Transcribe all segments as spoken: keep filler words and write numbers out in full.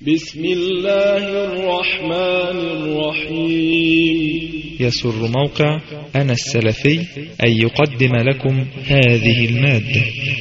بسم الله الرحمن الرحيم. يسر موقع أنا السلفي أن يقدم لكم هذه المادة.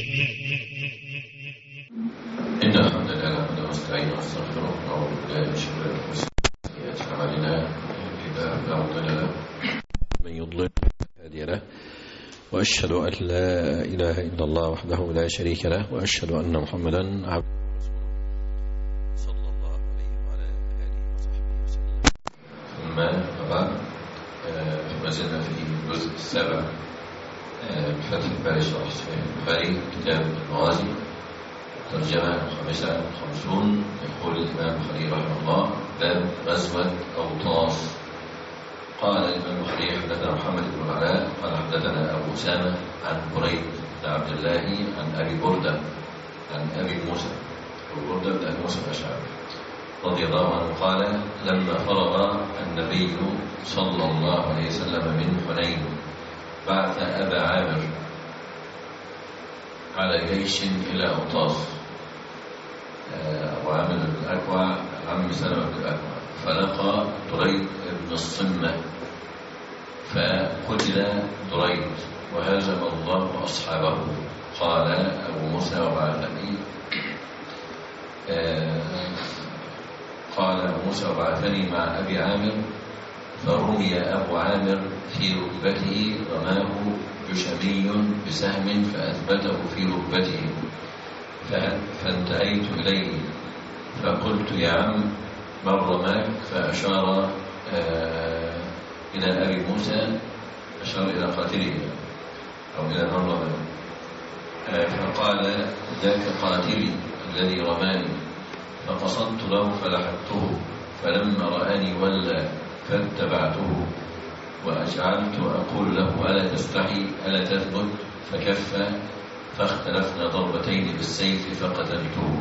إن الحمد لله نحمده ونستعينه ونستغفره ونعوذ بالله من شرور أنفسنا وسيئات أعمالنا، إذا لا مضل له من يضلل فلا هادي له، وأشهد أن لا إله إلا الله وحده لا شريك له، وأشهد أن محمدا عبده صلى الله عليه وعلى آله وصحبه وسلم. ثم بعد، ما زلنا في الجزء السابع من فتح الباري شرح صحيح البخاري كتاب المغازي، ترجمة خامسة وخمسون. يقول الإمام البخاري رحمه الله: باب غزوة أوطاس. قال الإمام البخاري: حدثنا محمد بن العلاء قال حدثنا أبو أسامة عن بريد بن عبد الله عن أبي بردة عن أبي موسى أبو بردة بن أبي موسى الأشعري رضي الله عنه قال: لما فرغ النبي صلى الله عليه وسلم من حنين بعث أبا عامر على جيش إلى أوطاس، وعامل بن الأكوع عم سلمة بن الأكوع، فلقى دريد بن الصمة فقتل دريد وهزم الله أصحابه. قال أبو موسى وبعثني قال أبو موسى وبعثني مع أبي عامر، فرمي أبو عامر في ركبته، رماه جشمي بسهم فأثبته في ركبته، فانتهيت إليه فقلت: يا عم من رماك؟ فأشار آه إلى أبي موسى، أشار إلى قاتله أو إلى من رماه، آه فقال: ذاك قاتلي الذي رماني. فقصدت له فلحقته، فلما رآني ولى فاتبعته، وأجعلت أقول له: ألا تستحي ألا تثبت؟ فكف، فاختلفنا ضربتين بالسيف فقتلته.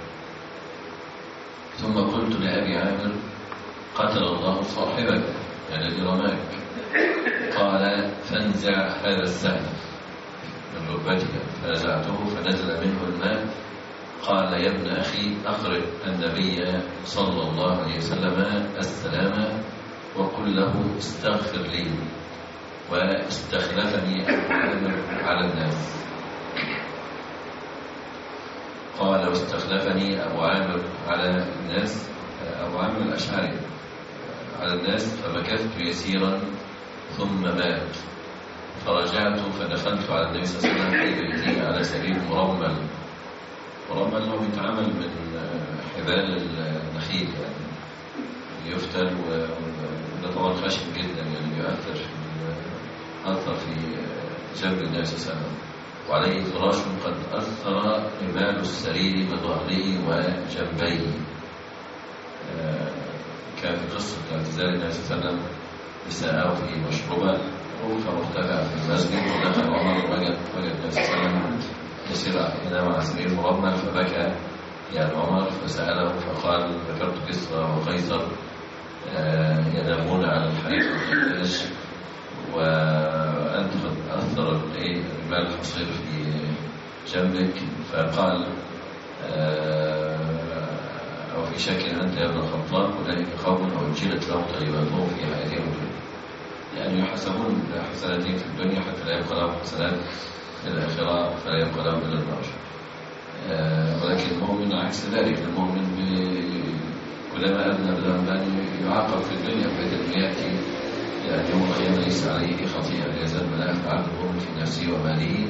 ثم قلت لأبي عامر: قتل الله صاحبك يعني الذي رماك. قال: فانزع هذا السهم من ركبتك. فنزعته فنزل منه الماء. قال: يا ابن أخي، أخرج النبي صلى الله عليه وسلم السلام وقل له استغفر لي. واستخلفني أبو عامر على الناس. قال: واستخلفني أبو عامر على الناس، أبو عامر الأشعري على الناس، فمكثت يسيرا ثم مات. فرجعت فدخلت على النبي صلى الله عليه وسلم في بيته على سرير مرمل. مرمل هو بيتعمل من حبال النخيل، يعني يفتل، وده طبعا خشن جدا، يعني يؤثر أثر في جنب النبي صلى الله عليه وسلم، وعليه فراش قد أثر رمال السرير بظهره وجنبيه. كان في قصة اعتزال النبي صلى الله عليه وسلم نساءه في مشروبة فمرتفع في المسجد، ودخل عمر وجد وجد النبي صلى الله عليه وسلم يسير ينام على سرير مرمل، فبكى يعني عمر، فسأله فقال: ذكرت كسرى وقيصر ينامون على الحريق والقلاش، وأنت قد أثر رمال الحصير في جنبك. فقال: أو في شك أنت يا ابن الخطاب، أولئك قوم أجلت لهم طيباتهم في حياتهم، يعني يحسبون حسناتهم في الدنيا حتى لا يبقى لهم حسنات في الآخرة فلا يبقى لهم إلا النار. ولكن المؤمن عكس ذلك، المؤمن كلما أذنب ذنبا يعاقب في الدنيا، فإذا يأتي يعني يوم القيامة ليس عليه خطيئة، يزال ما يفعل المؤمن في نفسه وماله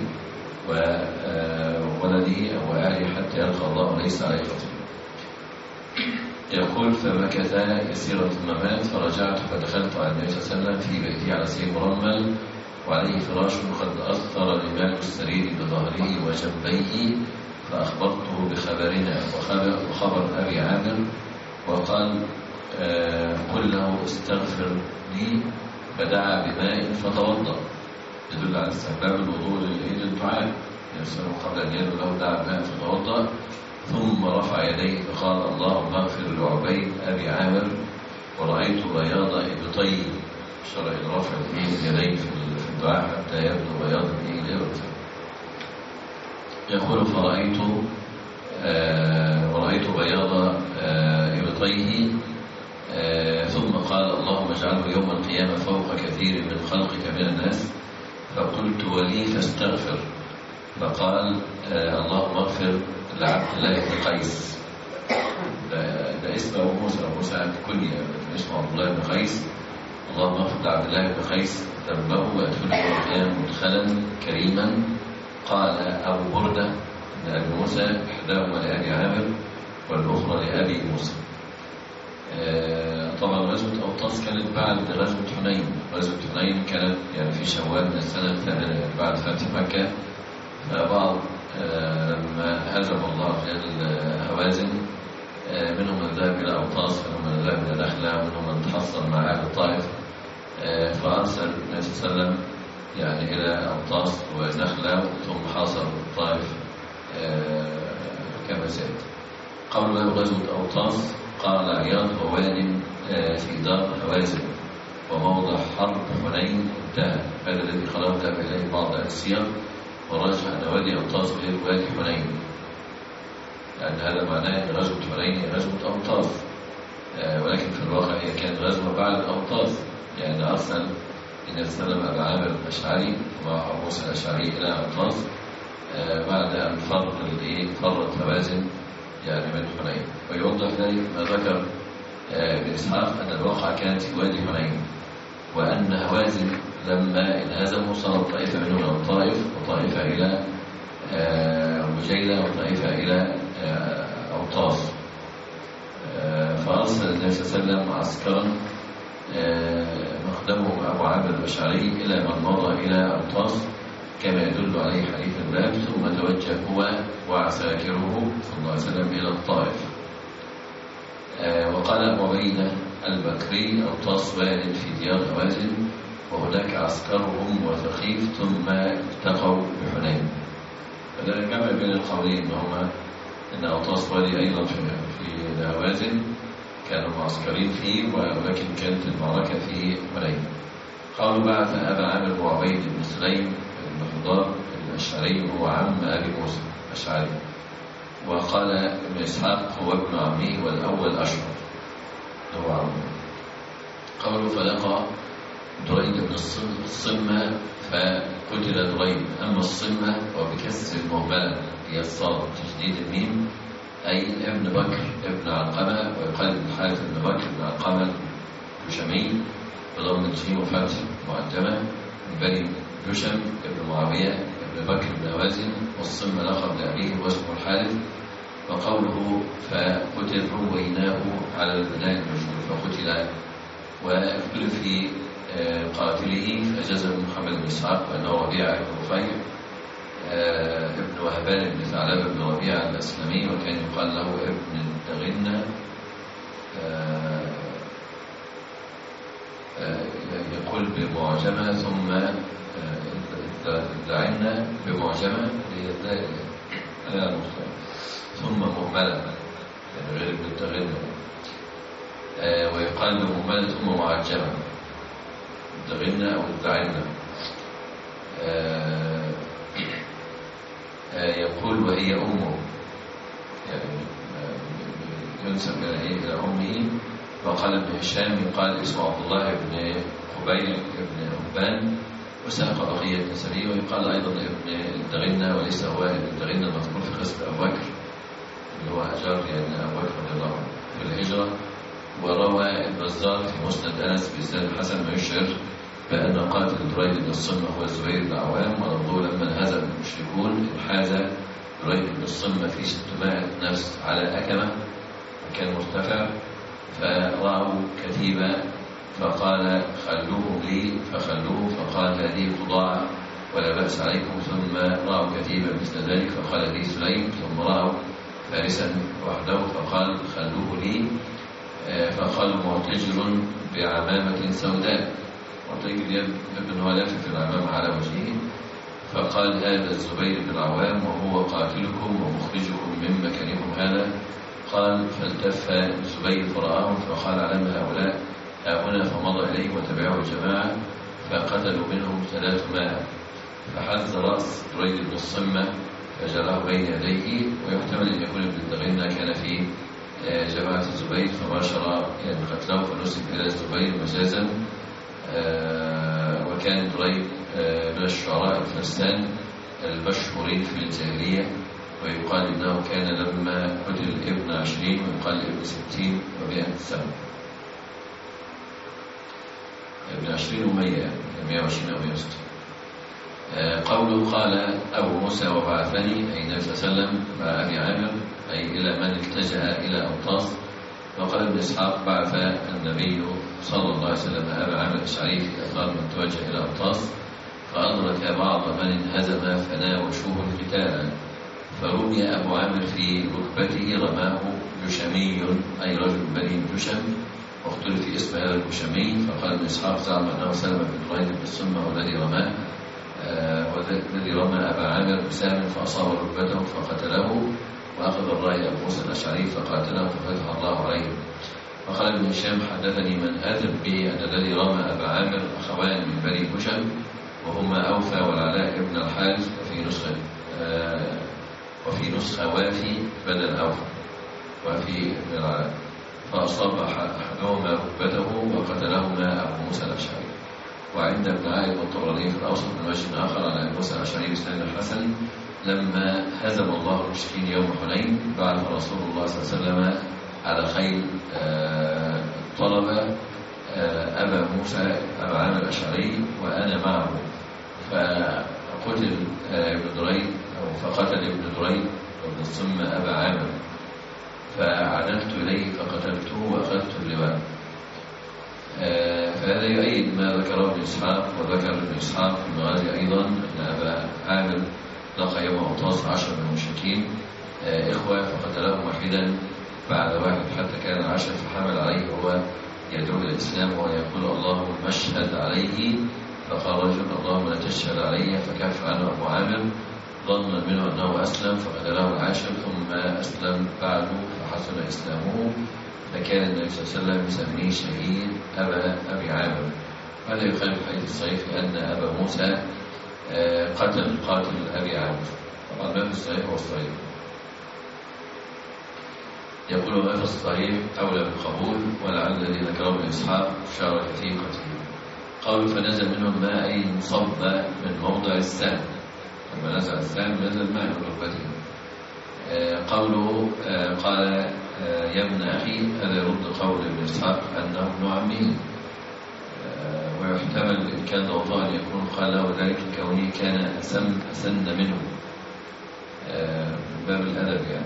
وولده أو أهله حتى يلقى الله ليس عليه خطيئة. يقول: فمكث يسيرا ثم مات. فرجعت فدخلت على النبي صلى الله عليه وسلم في بيته على سرير مرمل وعليه فراش قد أثر رمال السرير بظهره وجنبيه، فأخبرته بخبرنا وخبر, وخبر أبي عامر، وقال: آه قل له استغفر لي. فدعا بماء فتوضأ، يدل على استحباب الوضوء للدعاء، قبل أن يدعو له دعا بماء فتوضأ، ثم رفع يديه فقال: اللهم اغفر لعبيد أبي عامر. ورأيت بياض إبطيه، شرع الرفع اليدين في الدعاء حتى يبدو بياض الإبط. يقول: فرأيت آه ورأيت بياض آه شقيقيه، آه ثم قال اللهم اجعله يوم القيامة فوق كثير من خلقك من الناس. فقلت ولي فاستغفر. فقال آه اللهم اغفر لعبد الله بن قيس. ده, ده اسم أبو موسى. أبو موسى كنية اسمه عبد الله بن قيس. اللهم اغفر لعبد الله بن قيس ذنبه وادخله يوم القيامة مدخلا كريما. قال أبو بردة بن أبي موسى إحداهما لأبي عامر والأخرى لأبي موسى. آه طبعا غزوة أوطاس كانت بعد غزوة حنين. غزوة حنين كانت يعني في شوال من السنة الثامنة بعد فتح مكة. فبعض آه لما هزم الله خلال هوازن آه منهم من ذهب إلى أوطاس، منهم من ذهب إلى نخلة، منهم من تحصل مع أهل الطائف. آه فأرسل النبي صلى الله عليه وسلم يعني إلى أوطاس ونخلة ثم حاصر الطائف آه كما سيأتي. قبل غزوة أوطاس قال عياض هو واد في دار هوازن وموضع حرب حنين انتهى. هذا الذي خلاه ذهب إليه بعض السير ورجح أن وادي أوطاس غير وادي حنين، لأن هذا معناه أن غزوة حنين هي غزوة أوطاس، آه ولكن في الواقع هي كانت غزوة بعد أوطاس. يعني أرسل النبي صلى الله عليه وسلم أبا عامر الأشعري ومع أبو موسى الأشعري إلى أوطاس آه بعد أن فرط فرط هوازن يعني من حنين. ويوضح ذلك ما ذكر ابن إسحاق أن الواقع كانت في وادي حنين، وأن هوازن لما انهزموا صارت طائفة منهم إلى الطائف وطائفة إلى مجيلة وطائفة إلى أوطاس. فأرسل النبي صلى الله عليه وسلم عسكرا مخدمه أبو عامر الأشعري إلى من مضى إلى أوطاس كما يدل عليه حديث الباب، ثم توجه هو وعساكره صلى الله عليه وسلم إلى الطائف. آه وقال أبو عبيدة البكري أوطاس واد في ديار هوازن وهناك عسكرهم وثقيف ثم التقوا بحنين. فده الجمع بين القولين إن هما إن أوطاس وادي أيضا في في هوازن كانوا معسكرين فيه، ولكن كانت المعركة في حنين. قالوا بعث أبا عامر بن عبيد بن سليم المخضار الأشعري هو عم أبي موسى الأشعري، وقال ابن إسحاق هو ابن عمه والأول أشهر هو عمه. قالوا فلقى دريد بن الصمة فقتل دريد. أما الصمة وبكسر المهملة هي الصاد تشديد الميم أي ابن بكر ابن علقمة، ويقال ابن حارث ابن بكر ابن علقمة الجشمي بضم الجيم وفتح معجمة من بني جشم ابن معاوية ابن بكر بن هوازن، والصم لقب لأبيه واسمه الحارث. وقوله فقتل رويناه على البناء المشهور فقتل. واختلف في قاتله فجزم محمد بن إسحاق وأنه ربيعة بن رفيع ابن وهبان بن ثعلبة بن ربيعة الأسلمي، وكان يقال له ابن الدغنة. يقول بمعجمة ثم دعنا بمعجمة ثم مهملة يعني غير ابن الدغنة، ويقال بمهملة ثم معجمة الدغنة أو الدعنا. يقول وهي أمه يعني ينسب إلى أمه. وقال ابن هشام يقال اسمه عبد الله بن قبيل بن أبان وساق بقية نسبيه، ويقال أيضا ابن الدغنة وليس هو ابن الدغنة المذكور في قصة أبو بكر اللي هو أجار يعني أبو بكر رضي الله عنه في الهجرة. وروى البزار في مسند أنس بإسناد الحسن ما يشعر بأن قاتل دريد بن الصمة هو الزبير بن عوام، ولفظه لما انهزم المشركون انحاز دريد بن الصمة في ستمائة نفس على أكمة مكان مرتفع، فرأوا كتيبة فقال خلوه لي فخلوه، فقال هذه تضاع ولا بأس عليكم. ثم رأوا كتيبة مثل ذلك فقال لي سليم. ثم رأوا فارسا وحده فقال خلوه لي، فقال معتجر بعمامة سوداء. معتجر ابن هو لافف العمام على وجهه، فقال هذا الزبير بن العوام وهو قاتلكم ومخرجكم من مكانكم هذا. قال فالتف الزبير فرآهم فقال علم هؤلاء هنا، فمضى إليه وتبعه الجماعة فقتلوا منهم ثلاثمائة، فحز رأس دريد بن الصمة فجراه بين يديه. ويحتمل أن يكون ابن الدغنة كان في جماعة الزبير فباشر يعني قتله فنسب إلى الزبير مجازا. وكان دريد من الشعراء الفرسان المشهورين في الجاهلية، ويقال إنه كان لما قتل ابن عشرين ويقال ابن ستين ومائة سنة. ابن عشرين ومية مائة وعشرين أو مائة وستين. قوله قال أبو موسى وبعثني أي النبي صلى الله عليه وسلم مع أبي عامر أي إلى من التجأ إلى أوطاس. وقال ابن إسحاق بعث النبي صلى الله عليه وسلم أبا عامر الأشعري في أثار من توجه إلى أوطاس فأدرك بعض من انهزم فناوشوه القتال، فرمي أبو عامر في ركبته رماه جشمي أي رجل بني جشم، واختلف في اسم هذا الجشمي. فقال ابن إسحاق زعم أنه سلم بن دريد بن السمة والذي رماه والذي رمى أبا عامر بسهم فأصاب ركبته فقتله، وأخذ الرأي أبو موسى الأشعري فقاتله ففتح الله عليه. وقال ابن هشام حدثني من آثم به أن الذي رمى أبا عامر أخوان من بني هشام وهما أوفى والعلاء ابن الحارث، وفي نسخة آه وفي نسخة وافي بدل أوفى وفي ابن العلاء، فأصاب أحدهما ركبته وقتلهما أبو موسى الأشعري. وعند ابن عائد والطبراني في الأوسط من وجه آخر على أبي موسى الأشعري بسند الحسن لما هزم الله المشركين يوم حنين بعث رسول الله صلى الله عليه وسلم على خيل آه طلب آه أبا موسى أبا عامر الأشعري وأنا معه، فقتل آه ابن دريد أو فقتل ابن دريد وابن الصم أبا عامر، فعدلت إليه فقتلته وأخذت اللواء. آه فهذا يؤيد ما ذكره ابن إسحاق. وذكر ابن إسحاق في المغازي أيضا أن أبا عامر لقى يوم أوطاس عشر من المشركين آه إخوة فقتلهم واحدا بعد واحد حتى كان العشر، فحمل عليه هو يدعو إلى الإسلام ويقول اللهم اشهد عليه، فقال رجل اللهم لا تشهد علي، فكف عنه أبو عامر ظن منه أنه أسلم فقتله العاشر ثم أسلم بعده فحسن إسلامه، فكان النبي صلى الله عليه وسلم يسميه شهيد أبا أبي عامر. هذا يخالف حديث الصحيح أن أبا موسى قتل قاتل أبي عامر. طبعا ما في الصحيح هو الصحيح. يقول ما في الصحيح أولى بالقبول، ولعل الذي ذكره ابن إسحاق شارك في قتله. قالوا فنزل منهم ماء أي مصب من موضع السهم، لما نزل السهم نزل ماء من ركبته. قوله قال يا ابن أخي هذا يرد قول ابن إسحاق أنه ابن عمه، ويحتمل إن كان وضع أن يكون قال له ذلك كونه كان أسن, أسن منه من باب الأدب يعني.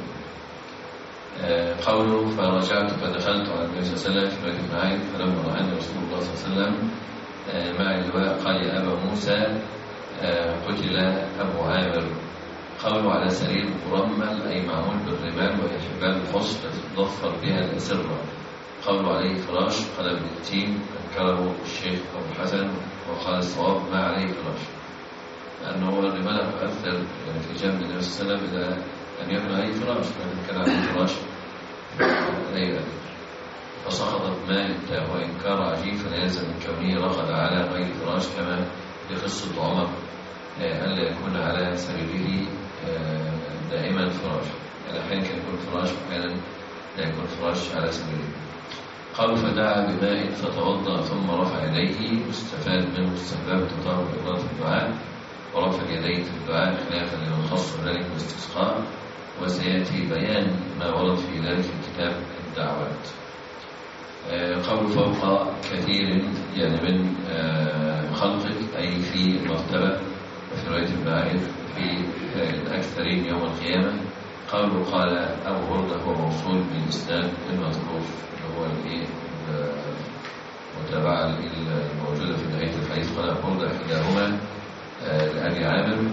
قوله فرجعت فدخلت على النبي صلى الله عليه وسلم في بيت معاذ فلما رآني رسول الله صلى الله عليه وسلم مع اللواء قال يا أبا موسى قتل أبو عامر. قوله على سرير مرمل أي معمول بالرمال وهي حبال الفصل التي تضفر بها الأسرة. قوله عليه فراش قال ابن التين أنكره الشيخ أبو الحسن وقال الصواب ما عليه فراش، لأنه الرمال تؤثر يعني في جنب النبي صلى الله عليه وسلم إذا لم يكن عليه فراش، لكن كان عليه فراش لا فسقطت مائدة وإنكار عجيب فلا يلزم من كونه رقد على غير فراش، كما في قصة عمر ألا يكون على سريره دائما فراش، يعني أحيانا كان يكون فراش وأحيانا لا يكون فراش على سريره. قال فدعا بماء فتوضأ ثم رفع يديه، واستفاد منه استحباب تطهر بإطلاق الدعاء ورفع اليدين في الدعاء خلافا لمن خص ذلك بالاستسقاء، وسيأتي بيان ما ورد في ذلك في كتاب الدعوات. قول فوق كثير يعني من خلقك أي في المرتبة، وفي رواية ابن عائد في الأكثرين يوم القيامة. قوله قال أبو هريرة هو موصول بالإسناد المذكور اللي هو الإيه متابعة الموجودة في نهاية الحديث. قال أبو هريرة إحداهما لأبي عامر،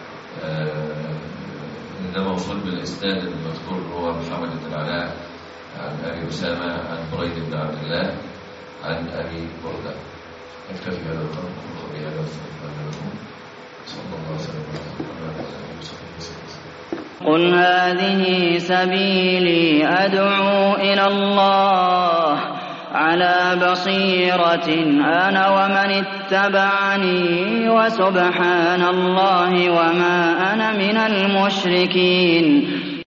ده موصول بالإسناد المذكور هو محمد بن العلاء عن أبي أسامة عن بريد بن عبد الله عن أبي بردة. نكتفي هذا القدر ونقضي هذا الصلاة صلى الله عليه وسلم. قل هذه سبيلي أدعو إلى الله على بصيرة أنا ومن اتبعني وسبحان الله وما أنا من المشركين.